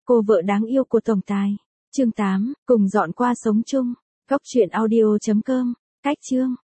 cô vợ đáng yêu của tổng tài. Chương 8, cùng dọn qua sống chung. Góc truyện audio.com. Cách chương.